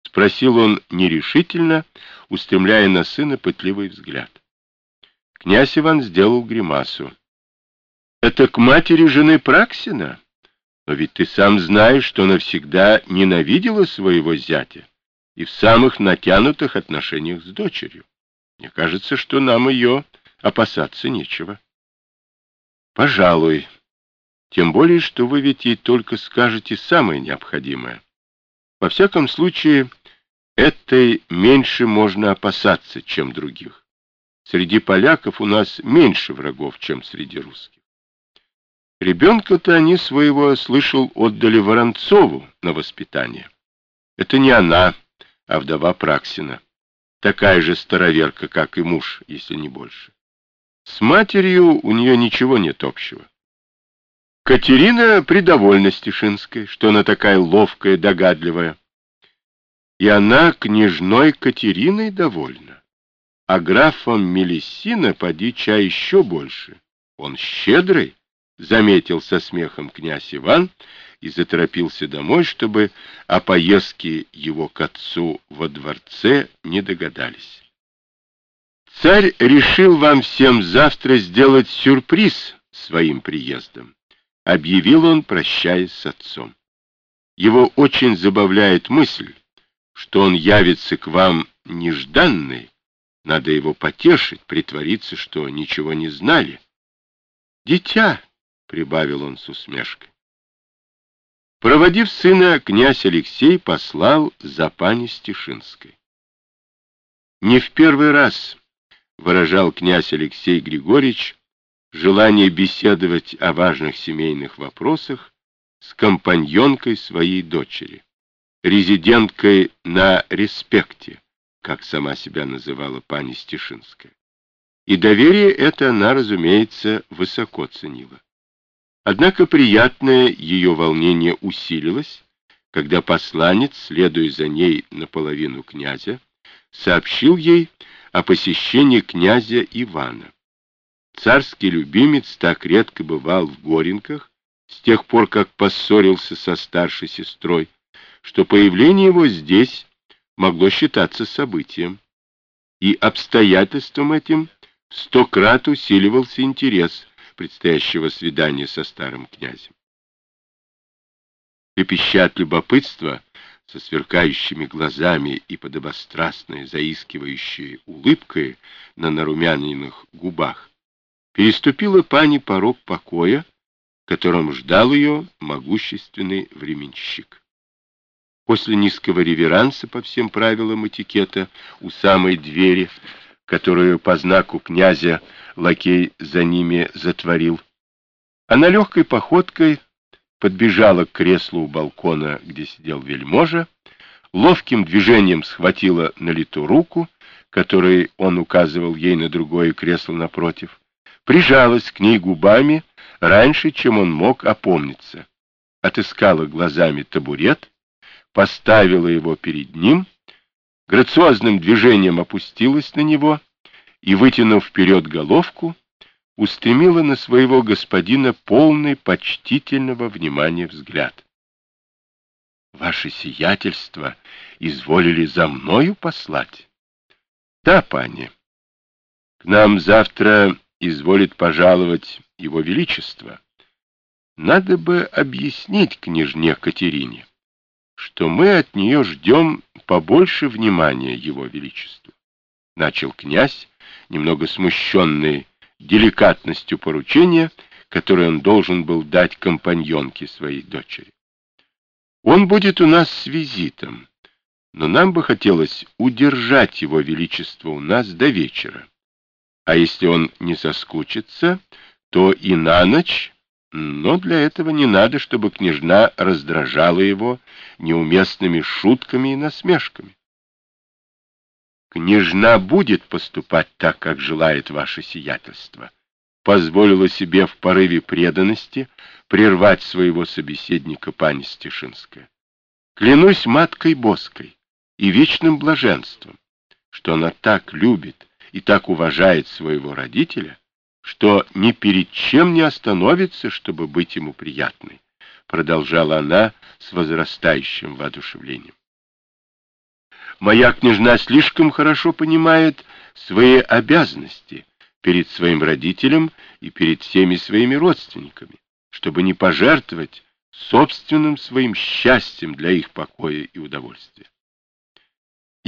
спросил он нерешительно, устремляя на сына пытливый взгляд. Князь Иван сделал гримасу. «Это к матери жены Праксина? Но ведь ты сам знаешь, что она всегда ненавидела своего зятя и в самых натянутых отношениях с дочерью. Мне кажется, что нам ее опасаться нечего». «Пожалуй. Тем более, что вы ведь ей только скажете самое необходимое. Во всяком случае, этой меньше можно опасаться, чем других. Среди поляков у нас меньше врагов, чем среди русских. Ребенка-то они своего, слышал, отдали Воронцову на воспитание. Это не она, а вдова Праксина. Такая же староверка, как и муж, если не больше. С матерью у нее ничего нет общего. Катерина придовольна Стешинской, что она такая ловкая, догадливая. И она княжной Катериной довольна. А графом Мелиссина поди чай еще больше. Он щедрый, заметил со смехом князь Иван и заторопился домой, чтобы о поездке его к отцу во дворце не догадались. Царь решил вам всем завтра сделать сюрприз своим приездом, объявил он, прощаясь с отцом. Его очень забавляет мысль, что он явится к вам нежданный. Надо его потешить, притвориться, что ничего не знали. «Дитя!» — прибавил он с усмешкой. Проводив сына, князь Алексей послал за пани Стешинской. Не в первый раз выражал князь Алексей Григорьевич желание беседовать о важных семейных вопросах с компаньонкой своей дочери, резиденткой на Респекте, как сама себя называла пани Стешинская. И доверие это она, разумеется, высоко ценила. Однако приятное ее волнение усилилось, когда посланец, следуя за ней наполовину князя, сообщил ей о посещении князя Ивана. Царский любимец так редко бывал в Горенках с тех пор, как поссорился со старшей сестрой, что появление его здесь могло считаться событием, и обстоятельством этим в 100 крат усиливался интерес предстоящего свидания со старым князем. Трепеща от любопытства, со сверкающими глазами и подобострастной заискивающей улыбкой на нарумяненных губах, переступила пани порог покоя, в котором ждал ее могущественный временщик. После низкого реверанса по всем правилам этикета у самой двери, которую по знаку князя лакей за ними затворил, она легкой походкой подбежала к креслу у балкона, где сидел вельможа, ловким движением схватила на лету руку, которой он указывал ей на другое кресло напротив, прижалась к ней губами раньше, чем он мог опомниться, отыскала глазами табурет, поставила его перед ним, грациозным движением опустилась на него и, вытянув вперед головку, устремила на своего господина полный почтительного внимания взгляд. «Ваше сиятельство изволили за мною послать?» «Да, пани. К нам завтра изволит пожаловать его величество. Надо бы объяснить княжне Катерине, что мы от нее ждем побольше внимания его величеству», — начал князь, немного смущенный деликатностью поручения, которое он должен был дать компаньонке своей дочери. «Он будет у нас с визитом, но нам бы хотелось удержать его величество у нас до вечера. А если он не соскучится, то и на ночь, но для этого не надо, чтобы княжна раздражала его неуместными шутками и насмешками». «Княжна будет поступать так, как желает ваше сиятельство», — позволила себе в порыве преданности прервать своего собеседника пани Стешинская. «Клянусь маткой Боской и вечным блаженством, что она так любит и так уважает своего родителя, что ни перед чем не остановится, чтобы быть ему приятной», — продолжала она с возрастающим воодушевлением. Моя княжна слишком хорошо понимает свои обязанности перед своим родителем и перед всеми своими родственниками, чтобы не пожертвовать собственным своим счастьем для их покоя и удовольствия.